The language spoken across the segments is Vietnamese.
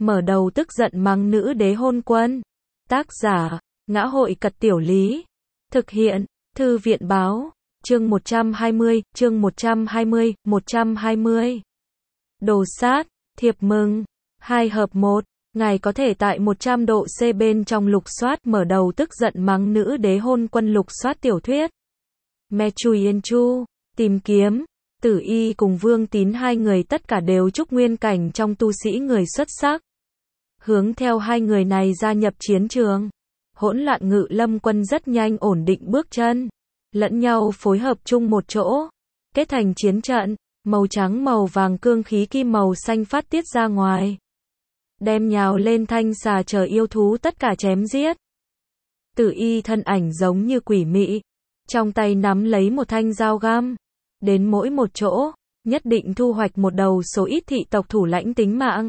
mở đầu tức giận mắng nữ đế hôn quân. Tác giả, Ngã hội Cật Tiểu Lý. Thực hiện, Thư viện báo. Chương 120, chương 120. Đồ sát, thiệp mừng. 2 hợp 1. Ngài có thể tại 100 độ C bên trong lục soát mở đầu tức giận mắng nữ đế hôn quân lục soát tiểu thuyết. Me Chui Yên Chu, tìm kiếm. Tử Y cùng Vương Tín hai người tất cả đều trúc nguyên cảnh trong tu sĩ người xuất sắc. Hướng theo hai người này gia nhập chiến trường. Hỗn loạn Ngự Lâm quân rất nhanh ổn định bước chân. Lẫn nhau phối hợp chung một chỗ. Kết thành chiến trận, màu trắng màu vàng cương khí kim màu xanh phát tiết ra ngoài. Đem nhào lên thanh xà chờ yêu thú tất cả chém giết. Tử Y thân ảnh giống như quỷ mị. Trong tay nắm lấy một thanh dao găm. Đến mỗi một chỗ, nhất định thu hoạch một đầu số ít thị tộc thủ lãnh tính mạng.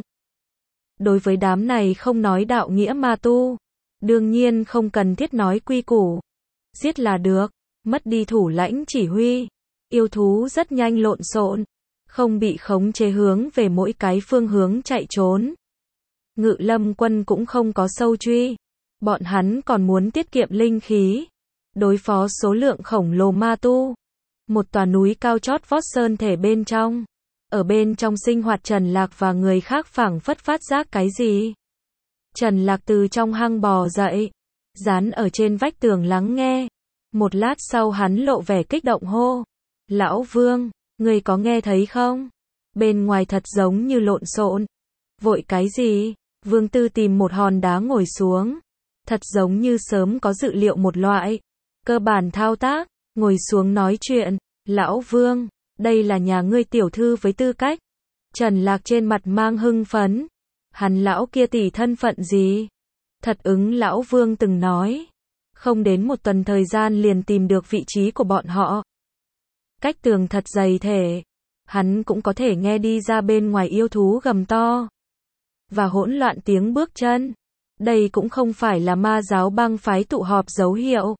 Đối với đám này không nói đạo nghĩa ma tu. Đương nhiên không cần thiết nói quy củ. Giết là được, mất đi thủ lãnh chỉ huy. Yêu thú rất nhanh lộn xộn, không bị khống chế hướng về mỗi cái phương hướng chạy trốn. Ngự Lâm quân cũng không có sâu truy. Bọn hắn còn muốn tiết kiệm linh khí. Đối phó số lượng khổng lồ ma tu. Một tòa núi cao chót vót sơn thể bên trong. Ở bên trong sinh hoạt Trần Lạc và người khác phảng phất phát giác cái gì. Trần Lạc từ trong hang bò dậy. Dán ở trên vách tường lắng nghe. Một lát sau hắn lộ vẻ kích động hô. Lão Vương, người có nghe thấy không? Bên ngoài thật giống như lộn xộn. Vội cái gì? Vương Tư tìm một hòn đá ngồi xuống. Thật giống như sớm có dự liệu một loại. Cơ bản thao tác. Ngồi xuống nói chuyện. Lão Vương, đây là nhà ngươi tiểu thư với tư cách. Trần Lạc trên mặt mang hưng phấn. Hắn lão kia tỷ thân phận gì? Thật ứng Lão Vương từng nói. Không đến một tuần thời gian liền tìm được vị trí của bọn họ. Cách tường thật dày thể. Hắn cũng có thể nghe đi ra bên ngoài yêu thú gầm to. Và hỗn loạn tiếng bước chân. Đây cũng không phải là ma giáo bang phái tụ họp dấu hiệu.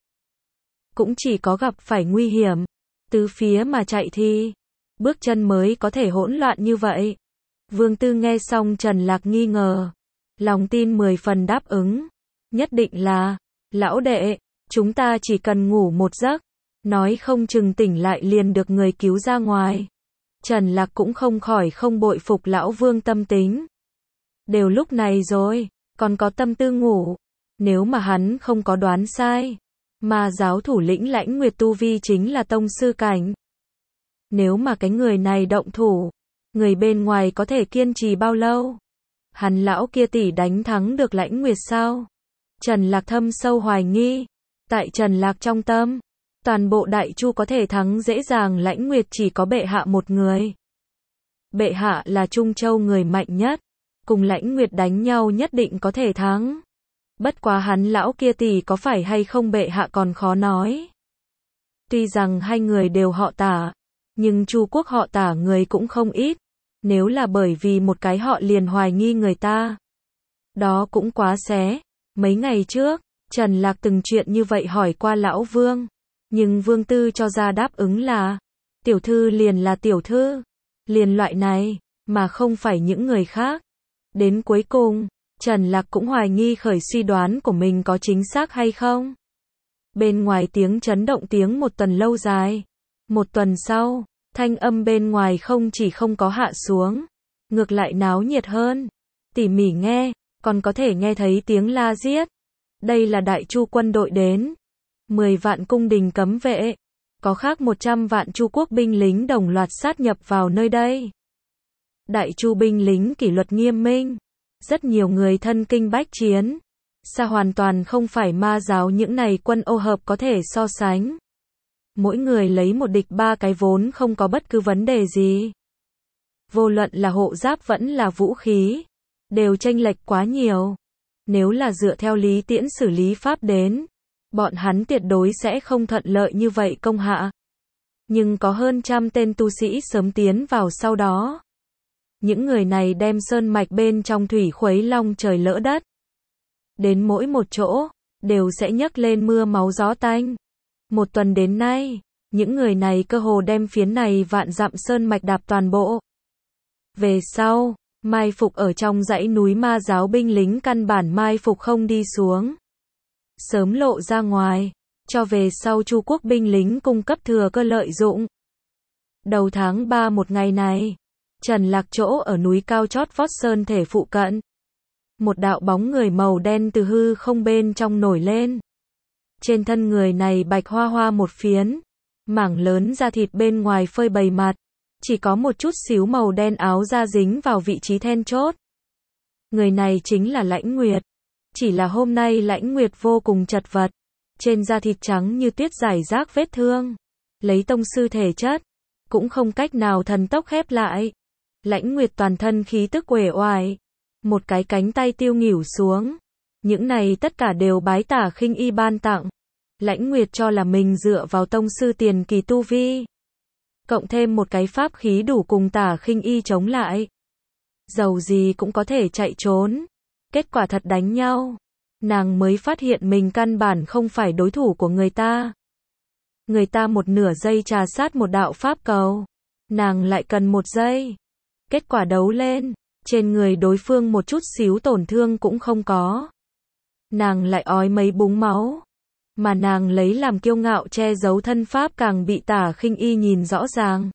Cũng chỉ có gặp phải nguy hiểm. Tứ phía mà chạy thì. Bước chân mới có thể hỗn loạn như vậy. Vương Tư nghe xong Trần Lạc nghi ngờ. Lòng tin 10 phần đáp ứng. Nhất định là. Lão đệ, chúng ta chỉ cần ngủ một giấc. Nói không chừng tỉnh lại liền được người cứu ra ngoài. Trần Lạc cũng không khỏi không bội phục Lão Vương tâm tính. Đều lúc này rồi, còn có tâm tư ngủ. Nếu mà hắn không có đoán sai. Ma giáo thủ lĩnh Lãnh Nguyệt tu vi chính là tông sư cảnh. Nếu mà cái người này động thủ, người bên ngoài có thể kiên trì bao lâu? Hắn lão kia tỷ đánh thắng được Lãnh Nguyệt sao? Trần Lạc thâm sâu hoài nghi. Tại Trần Lạc trong tâm, toàn bộ Đại Chu có thể thắng dễ dàng Lãnh Nguyệt chỉ có bệ hạ một người. Bệ hạ là Trung Châu người mạnh nhất, cùng Lãnh Nguyệt đánh nhau nhất định có thể thắng. Bất quá hắn lão kia tỷ có phải hay không bệ hạ còn khó nói. Tuy rằng hai người đều họ Tả, nhưng Chu quốc họ Tả người cũng không ít. Nếu là bởi vì một cái họ liền hoài nghi người ta, đó cũng quá xé. Mấy ngày trước, Trần Lạc từng chuyện như vậy hỏi qua Lão Vương. Nhưng Vương Tư cho ra đáp ứng là, tiểu thư liền là tiểu thư. Liền loại này, mà không phải những người khác. Đến cuối cùng, Trần Lạc cũng hoài nghi khởi suy đoán của mình có chính xác hay không. Bên ngoài tiếng chấn động tiếng một tuần lâu dài. Một tuần sau, thanh âm bên ngoài không chỉ không có hạ xuống, ngược lại náo nhiệt hơn. Tỉ mỉ nghe, còn có thể nghe thấy tiếng la giết. Đây là Đại Chu quân đội đến. 10 vạn cung đình cấm vệ. Có khác 100 vạn Chu quốc binh lính đồng loạt sát nhập vào nơi đây. Đại Chu binh lính kỷ luật nghiêm minh. Rất nhiều người thân kinh bách chiến. Xa hoàn toàn không phải ma giáo những này quân ô hợp có thể so sánh. Mỗi người lấy một địch 3 cái vốn không có bất cứ vấn đề gì. Vô luận là hộ giáp vẫn là vũ khí. Đều chênh lệch quá nhiều. Nếu là dựa theo lý tiễn xử lý pháp đến. Bọn hắn tuyệt đối sẽ không thuận lợi như vậy công hạ. Nhưng có hơn trăm tên tu sĩ sớm tiến vào sau đó. Những người này đem sơn mạch bên trong thủy khuấy long trời lỡ đất. Đến mỗi một chỗ, đều sẽ nhấc lên mưa máu gió tanh. Một tuần đến nay, những người này cơ hồ đem phiến này vạn dặm sơn mạch đạp toàn bộ. Về sau, Mai phục ở trong dãy núi ma giáo binh lính căn bản mai phục không đi xuống. Sớm lộ ra ngoài, cho về sau Chu quốc binh lính cung cấp thừa cơ lợi dụng. Đầu tháng 3 một ngày này, Trần Lạc chỗ ở núi cao chót vót sơn thể phụ cận. Một đạo bóng người màu đen từ hư không bên trong nổi lên. Trên thân người này bạch hoa hoa một phiến, mảng lớn da thịt bên ngoài phơi bày mặt, chỉ có một chút xíu màu đen áo da dính vào vị trí then chốt. Người này chính là Lãnh Nguyệt. Chỉ là hôm nay Lãnh Nguyệt vô cùng chật vật, trên da thịt trắng như tuyết rải rác vết thương, lấy tông sư thể chất, cũng không cách nào thần tốc khép lại. Lãnh Nguyệt toàn thân khí tức uể oải, một cái cánh tay tiêu nghỉu xuống. Những này tất cả đều bái Tả Khinh Y ban tặng. Lãnh Nguyệt cho là mình dựa vào tông sư tiền kỳ tu vi, cộng thêm một cái pháp khí đủ cùng Tả Khinh Y chống lại, dầu gì cũng có thể chạy trốn. Kết quả thật đánh nhau, nàng mới phát hiện mình căn bản không phải đối thủ của người ta. Người ta một nửa giây trà sát một đạo pháp cầu, nàng lại cần một giây. Kết quả đấu lên, trên người đối phương một chút xíu tổn thương cũng không có. Nàng lại ói mấy búng máu, mà nàng lấy làm kiêu ngạo che giấu thân pháp càng bị Tả Khinh Y nhìn rõ ràng.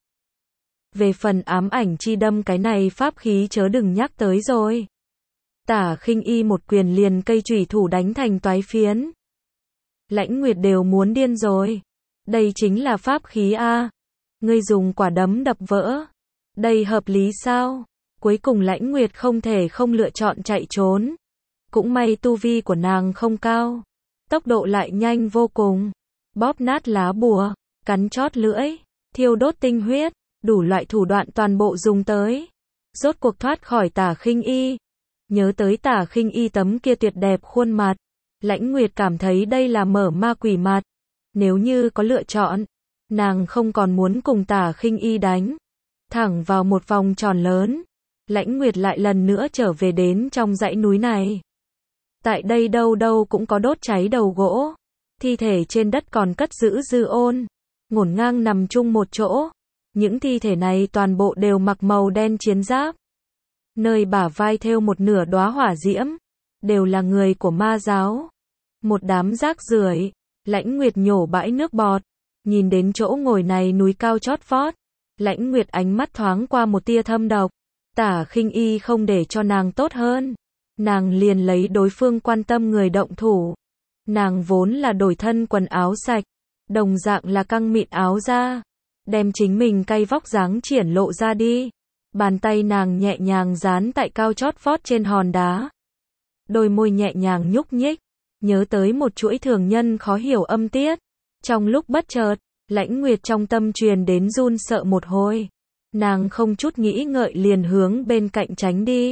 Về phần ám ảnh chi đâm cái này pháp khí chớ đừng nhắc tới rồi. Tả Khinh Y một quyền liền cây chủy thủ đánh thành toái phiến. Lãnh Nguyệt đều muốn điên rồi. Đây chính là pháp khí a. Ngươi dùng quả đấm đập vỡ. Đây hợp lý sao? Cuối cùng Lãnh Nguyệt không thể không lựa chọn chạy trốn. Cũng may tu vi của nàng không cao, tốc độ lại nhanh vô cùng. Bóp nát lá bùa, cắn chót lưỡi, thiêu đốt tinh huyết, đủ loại thủ đoạn toàn bộ dùng tới. Rốt cuộc thoát khỏi Tả Khinh Y. Nhớ tới Tả Khinh Y tấm kia tuyệt đẹp khuôn mặt, Lãnh Nguyệt cảm thấy đây là mở ma quỷ mặt. Nếu như có lựa chọn, nàng không còn muốn cùng Tả Khinh Y đánh. Thẳng vào một vòng tròn lớn, Lãnh Nguyệt lại lần nữa trở về đến trong dãy núi này. Tại đây đâu đâu cũng có đốt cháy đầu gỗ, thi thể trên đất còn cất giữ dư ôn, ngổn ngang nằm chung một chỗ. Những thi thể này toàn bộ đều mặc màu đen chiến giáp. Nơi bả vai thêu một nửa đóa hỏa diễm, đều là người của ma giáo. Một đám rác rưởi. Lãnh Nguyệt nhổ bãi nước bọt, nhìn đến chỗ ngồi này núi cao chót vót. Lãnh Nguyệt ánh mắt thoáng qua một tia thâm độc. Tả Khinh Y không để cho nàng tốt hơn, nàng liền lấy đối phương quan tâm người động thủ. Nàng vốn là đổi thân quần áo sạch, đồng dạng là căng mịn áo da, đem chính mình cay vóc dáng triển lộ ra đi. Bàn tay nàng nhẹ nhàng dán tại cao chót vót trên hòn đá. Đôi môi nhẹ nhàng nhúc nhích, nhớ tới một chuỗi thường nhân khó hiểu âm tiết. Trong lúc bất chợt, Lãnh Nguyệt trong tâm truyền đến run sợ một hồi. Nàng không chút nghĩ ngợi liền hướng bên cạnh tránh đi.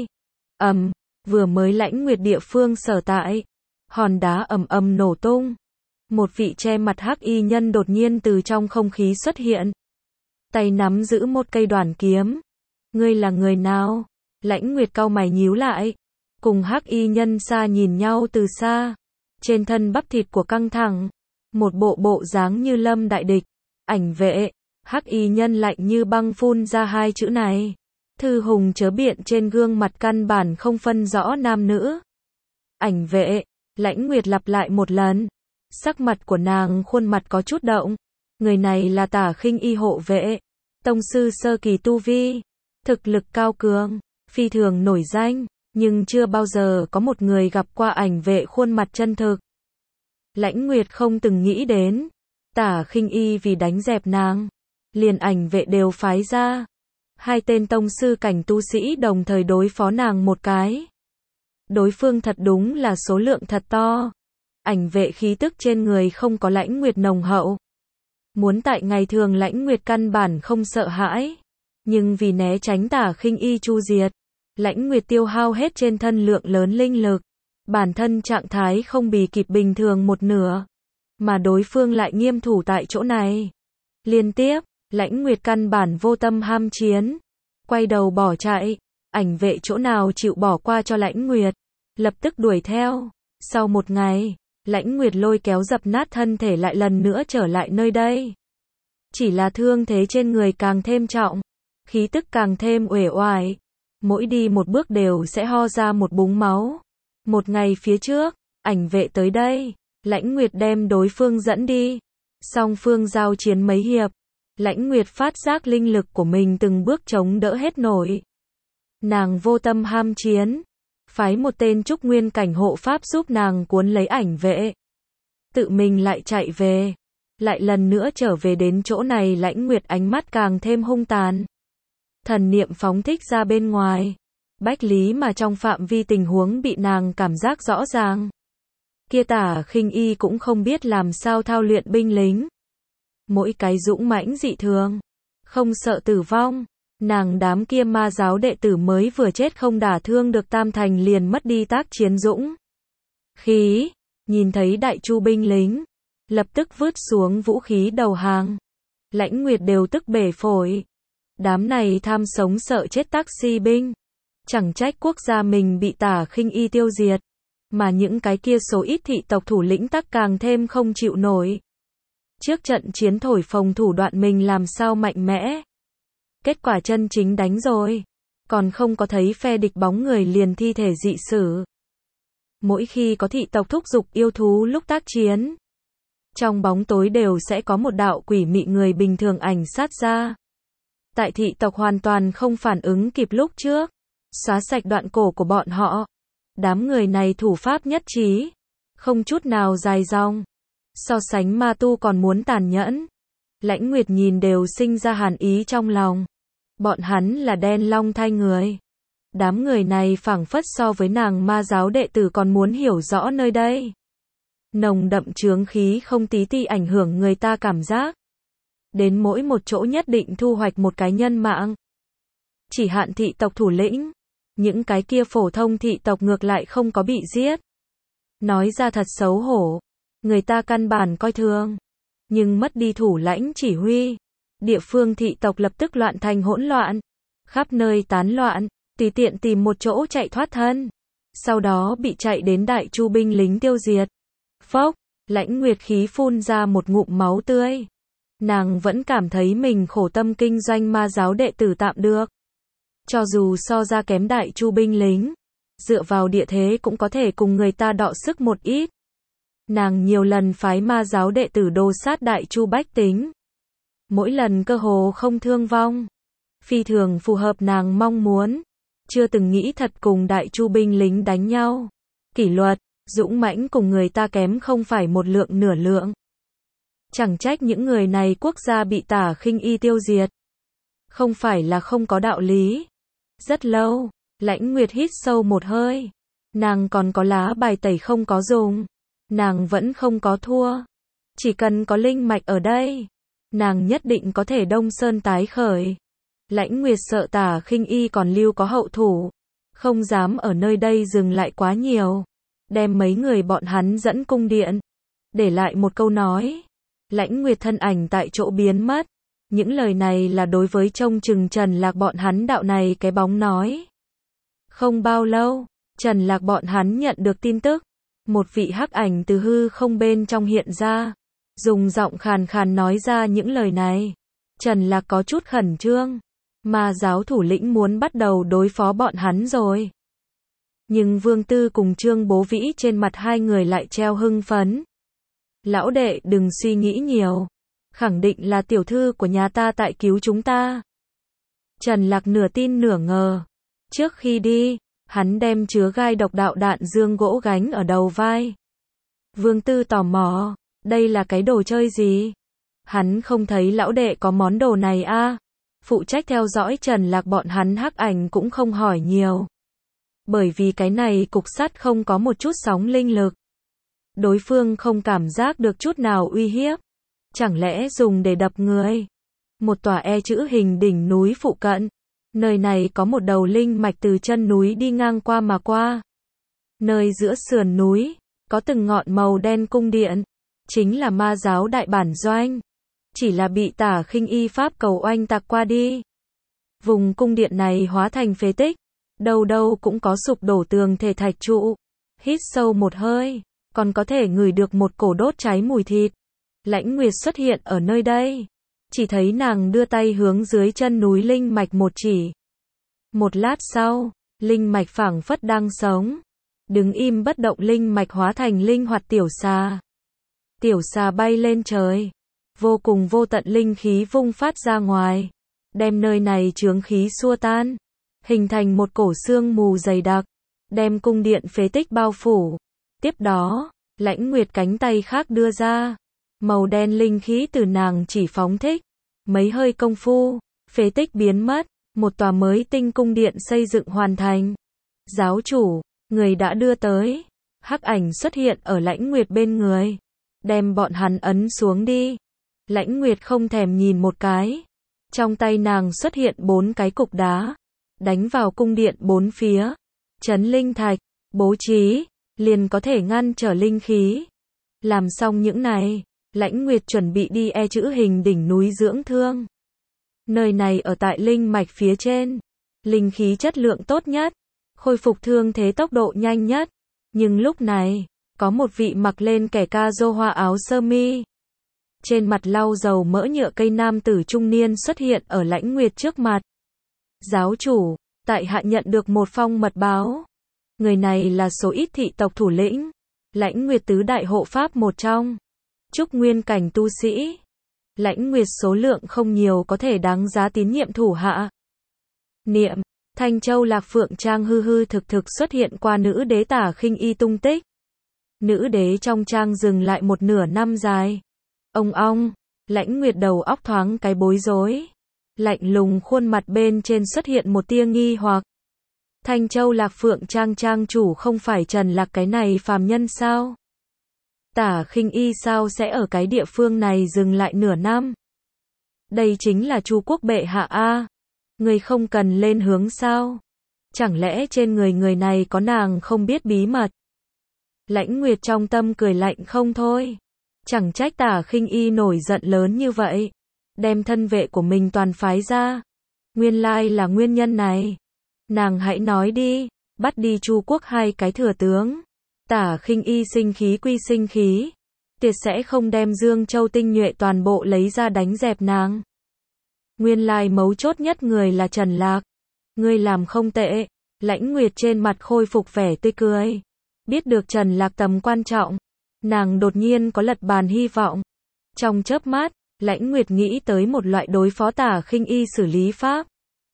Vừa mới Lãnh Nguyệt địa phương sở tại, hòn đá ầm ầm nổ tung. Một vị che mặt hắc y nhân đột nhiên từ trong không khí xuất hiện. Tay nắm giữ một cây đoản kiếm. Ngươi là người nào? Lãnh Nguyệt cau mày nhíu lại. Cùng hắc y nhân xa nhìn nhau từ xa. Trên thân bắp thịt của căng thẳng. Một bộ dáng như lâm đại địch. Ảnh vệ. Hắc y nhân lạnh như băng phun ra hai chữ này. Thư hùng chớ biện trên gương mặt căn bản không phân rõ nam nữ. Ảnh vệ. Lãnh Nguyệt lặp lại một lần. Sắc mặt của nàng khuôn mặt có chút động. Người này là Tả Khinh Y hộ vệ. Tông sư sơ kỳ tu vi. Thực lực cao cường. Phi thường nổi danh. Nhưng chưa bao giờ có một người gặp qua ảnh vệ khuôn mặt chân thực. Lãnh Nguyệt không từng nghĩ đến. Tả Khinh Y vì đánh dẹp nàng, liền ảnh vệ đều phái ra. Hai tên tông sư cảnh tu sĩ đồng thời đối phó nàng một cái. Đối phương thật đúng là số lượng thật to. Ảnh vệ khí tức trên người không có Lãnh Nguyệt nồng hậu. Muốn tại ngày thường Lãnh Nguyệt căn bản không sợ hãi. Nhưng vì né tránh Tả Khinh Y chu diệt, Lãnh Nguyệt tiêu hao hết trên thân lượng lớn linh lực. Bản thân trạng thái không bì kịp bình thường một nửa. Mà đối phương lại nghiêm thủ tại chỗ này. Liên tiếp, Lãnh Nguyệt căn bản vô tâm ham chiến. Quay đầu bỏ chạy. Ảnh vệ chỗ nào chịu bỏ qua cho Lãnh Nguyệt. Lập tức đuổi theo. Sau một ngày, Lãnh Nguyệt lôi kéo dập nát thân thể lại lần nữa trở lại nơi đây. Chỉ là thương thế trên người càng thêm trọng. Khí tức càng thêm uể oải. Mỗi đi một bước đều sẽ ho ra một búng máu. Một ngày phía trước, ảnh vệ tới đây, Lãnh Nguyệt đem đối phương dẫn đi. Song phương giao chiến mấy hiệp, Lãnh Nguyệt phát giác linh lực của mình từng bước chống đỡ hết nổi. Nàng vô tâm ham chiến, phái một tên trúc nguyên cảnh hộ pháp giúp nàng cuốn lấy ảnh vệ. Tự mình lại chạy về, lại lần nữa trở về đến chỗ này. Lãnh Nguyệt ánh mắt càng thêm hung tàn. Thần niệm phóng thích ra bên ngoài, bách lý mà trong phạm vi tình huống bị nàng cảm giác rõ ràng. Kia Tả Khinh Y cũng không biết làm sao thao luyện binh lính. Mỗi cái dũng mãnh dị thường, không sợ tử vong. Nàng đám kia ma giáo đệ tử mới vừa chết không đả thương được tam thành liền mất đi tác chiến dũng khí. Nhìn thấy đại chu binh lính, lập tức vứt xuống vũ khí đầu hàng. Lãnh Nguyệt đều tức bể phổi. Đám này tham sống sợ chết taxi binh. Chẳng trách quốc gia mình bị Tả Khinh Y tiêu diệt. Mà những cái kia số ít thị tộc thủ lĩnh tắc càng thêm không chịu nổi. Trước trận chiến thổi phồng thủ đoạn mình làm sao mạnh mẽ. Kết quả chân chính đánh rồi. Còn không có thấy phe địch bóng người liền thi thể dị sử. Mỗi khi có thị tộc thúc giục yêu thú lúc tác chiến, trong bóng tối đều sẽ có một đạo quỷ mị người bình thường ảnh sát ra. Tại thị tộc hoàn toàn không phản ứng kịp lúc trước, xóa sạch đoạn cổ của bọn họ. Đám người này thủ pháp nhất trí, không chút nào dài dòng. So sánh ma tu còn muốn tàn nhẫn. Lãnh Nguyệt nhìn đều sinh ra hàn ý trong lòng. Bọn hắn là đen long thai người. Đám người này phảng phất so với nàng ma giáo đệ tử còn muốn hiểu rõ nơi đây. Nồng đậm chướng khí không tí ti ảnh hưởng người ta cảm giác. Đến mỗi một chỗ nhất định thu hoạch một cái nhân mạng. Chỉ hạn thị tộc thủ lĩnh. Những cái kia phổ thông thị tộc ngược lại không có bị giết. Nói ra thật xấu hổ. Người ta căn bản coi thường. Nhưng mất đi thủ lãnh chỉ huy. Địa phương thị tộc lập tức loạn thành hỗn loạn. Khắp nơi tán loạn. Tùy tiện tìm một chỗ chạy thoát thân. Sau đó bị chạy đến đại chu binh lính tiêu diệt. Phốc, Lãnh Nguyệt khí phun ra một ngụm máu tươi. Nàng vẫn cảm thấy mình khổ tâm kinh doanh ma giáo đệ tử tạm được. Cho dù so ra kém đại chu binh lính, dựa vào địa thế cũng có thể cùng người ta đọ sức một ít. Nàng nhiều lần phái ma giáo đệ tử đồ sát đại chu bách tính. Mỗi lần cơ hồ không thương vong. Phi thường phù hợp nàng mong muốn. Chưa từng nghĩ thật cùng đại chu binh lính đánh nhau. Kỷ luật, dũng mãnh cùng người ta kém không phải một lượng nửa lượng. Chẳng trách những người này quốc gia bị Tả Khinh Y tiêu diệt. Không phải là không có đạo lý. Rất lâu, Lãnh Nguyệt hít sâu một hơi. Nàng còn có lá bài tẩy không có dùng. Nàng vẫn không có thua. Chỉ cần có linh mạch ở đây, nàng nhất định có thể đông sơn tái khởi. Lãnh Nguyệt sợ Tả Khinh Y còn lưu có hậu thủ. Không dám ở nơi đây dừng lại quá nhiều. Đem mấy người bọn hắn dẫn cung điện. Để lại một câu nói. Lãnh Nguyệt thân ảnh tại chỗ biến mất. Những lời này là đối với trông chừng Trần Lạc bọn hắn đạo này cái bóng nói. Không bao lâu, Trần Lạc bọn hắn nhận được tin tức. Một vị hắc ảnh từ hư không bên trong hiện ra. Dùng giọng khàn khàn nói ra những lời này. Trần Lạc có chút khẩn trương. Ma giáo thủ lĩnh muốn bắt đầu đối phó bọn hắn rồi. Nhưng Vương Tư cùng Trương Bố Vĩ trên mặt hai người lại treo hưng phấn. Lão đệ đừng suy nghĩ nhiều. Khẳng định là tiểu thư của nhà ta tại cứu chúng ta. Trần Lạc nửa tin nửa ngờ. Trước khi đi, hắn đem chứa gai độc đạo đạn dương gỗ gánh ở đầu vai. Vương Tư tò mò, đây là cái đồ chơi gì? Hắn không thấy lão đệ có món đồ này a. Phụ trách theo dõi Trần Lạc bọn hắn hắc ảnh cũng không hỏi nhiều. Bởi vì cái này cục sắt không có một chút sóng linh lực. Đối phương không cảm giác được chút nào uy hiếp. Chẳng lẽ dùng để đập người? Một tòa E chữ hình đỉnh núi phụ cận. Nơi này có một đầu linh mạch từ chân núi đi ngang qua mà qua. Nơi giữa sườn núi, có từng ngọn màu đen cung điện. Chính là ma giáo đại bản doanh. Chỉ là bị Tả Khinh Y pháp cầu oanh tạc qua đi. Vùng cung điện này hóa thành phế tích. Đâu đâu cũng có sụp đổ tường thể thạch trụ. Hít sâu một hơi, còn có thể ngửi được một cổ đốt cháy mùi thịt. Lãnh Nguyệt xuất hiện ở nơi đây. Chỉ thấy nàng đưa tay hướng dưới chân núi linh mạch một chỉ. Một lát sau, linh mạch phảng phất đang sống. Đứng im bất động linh mạch hóa thành linh hoạt tiểu xà. Tiểu xà bay lên trời. Vô cùng vô tận linh khí vung phát ra ngoài. Đem nơi này chướng khí xua tan. Hình thành một cổ sương mù dày đặc. Đem cung điện phế tích bao phủ. Tiếp đó, Lãnh Nguyệt cánh tay khác đưa ra. Màu đen linh khí từ nàng chỉ phóng thích. Mấy hơi công phu, phế tích biến mất. Một tòa mới tinh cung điện xây dựng hoàn thành. Giáo chủ, người đã đưa tới. Hắc ảnh xuất hiện ở Lãnh Nguyệt bên người. Đem bọn hắn ấn xuống đi. Lãnh Nguyệt không thèm nhìn một cái. Trong tay nàng xuất hiện 4 cái cục đá. Đánh vào cung điện 4 phía. Trấn linh thạch, bố trí, liền có thể ngăn trở linh khí. Làm xong những này, Lãnh Nguyệt chuẩn bị đi chữ hình đỉnh núi dưỡng thương. Nơi này ở tại linh mạch phía trên. Linh khí chất lượng tốt nhất. Khôi phục thương thế tốc độ nhanh nhất. Nhưng lúc này, có một vị mặc lên kẻ ca rô hoa áo sơ mi. Trên mặt lau dầu mỡ nhựa cây nam tử trung niên xuất hiện ở Lãnh Nguyệt trước mặt. Giáo chủ, tại hạ nhận được một phong mật báo. Người này là số ít thị tộc thủ lĩnh. Lãnh Nguyệt tứ đại hộ pháp một trong. Trúc nguyên cảnh tu sĩ. Lãnh Nguyệt số lượng không nhiều có thể đáng giá tín nhiệm thủ hạ. Niệm, Thanh Châu Lạc Phượng Trang hư hư thực thực xuất hiện qua nữ đế Tả Khinh Y tung tích. Nữ đế trong trang dừng lại một nửa năm dài. Ông ong, Lãnh Nguyệt đầu óc thoáng cái bối rối. Lạnh lùng khuôn mặt bên trên xuất hiện một tia nghi hoặc. Thanh Châu Lạc Phượng Trang trang chủ không phải Trần Lạc cái này phàm nhân sao? Tả Khinh Y sao sẽ ở cái địa phương này dừng lại nửa năm? Đây chính là Chu quốc bệ hạ a. Người không cần lên hướng sao? Chẳng lẽ trên người này có nàng không biết bí mật? Lãnh Nguyệt trong tâm cười lạnh không thôi. Chẳng trách Tả Khinh Y nổi giận lớn như vậy. Đem thân vệ của mình toàn phái ra. Nguyên lai là nguyên nhân này. Nàng hãy nói đi, bắt đi Chu quốc 2 cái thừa tướng. Tả Khinh Y sinh khí quy sinh khí. Tuyệt sẽ không đem Dương Châu tinh nhuệ toàn bộ lấy ra đánh dẹp nàng. Nguyên lai mấu chốt nhất người là Trần Lạc. Ngươi làm không tệ. Lãnh Nguyệt trên mặt khôi phục vẻ tươi cười. Biết được Trần Lạc tầm quan trọng. Nàng đột nhiên có lật bàn hy vọng. Trong chớp mắt, Lãnh Nguyệt nghĩ tới một loại đối phó Tả Khinh Y xử lý pháp.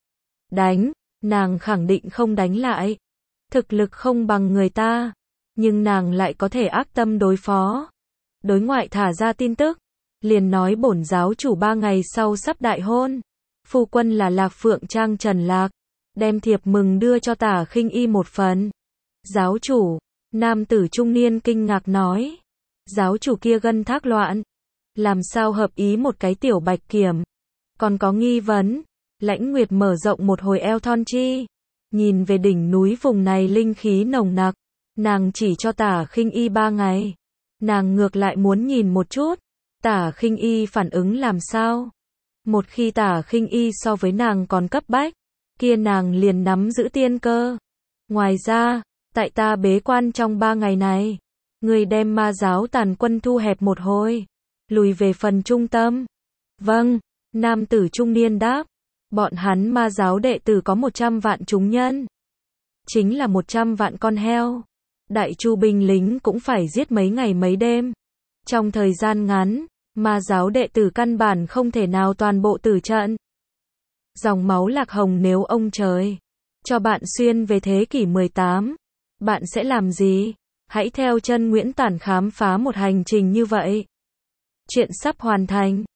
Đánh, nàng khẳng định không đánh lại. Thực lực không bằng người ta. Nhưng nàng lại có thể ác tâm đối phó. Đối ngoại thả ra tin tức. Liền nói bổn giáo chủ 3 ngày sau sắp đại hôn. Phu quân là Lạc Phượng Trang Trần Lạc. Đem thiệp mừng đưa cho Tả Khinh Y một phần. Giáo chủ, nam tử trung niên kinh ngạc nói. Giáo chủ kia gân thác loạn. Làm sao hợp ý một cái tiểu bạch kiểm. Còn có nghi vấn. Lãnh Nguyệt mở rộng một hồi eo thon chi. Nhìn về đỉnh núi vùng này linh khí nồng nặc. Nàng chỉ cho Tả Khinh Y 3 ngày. Nàng ngược lại muốn nhìn một chút. Tả Khinh Y phản ứng làm sao. Một khi Tả Khinh Y so với nàng còn cấp bách. Kia nàng liền nắm giữ tiên cơ. Ngoài ra, tại ta bế quan trong 3 ngày này. Người đem ma giáo tàn quân thu hẹp một hồi. Lùi về phần trung tâm. Vâng, nam tử trung niên đáp. Bọn hắn ma giáo đệ tử có 100 vạn chúng nhân. Chính là 100 vạn con heo. Đại chu binh lính cũng phải giết mấy ngày mấy đêm. Trong thời gian ngắn, ma giáo đệ tử căn bản không thể nào toàn bộ tử trận. Dòng máu Lạc Hồng nếu ông trời cho bạn xuyên về thế kỷ 18, bạn sẽ làm gì? Hãy theo chân Nguyễn Tản khám phá một hành trình như vậy. Chuyện sắp hoàn thành.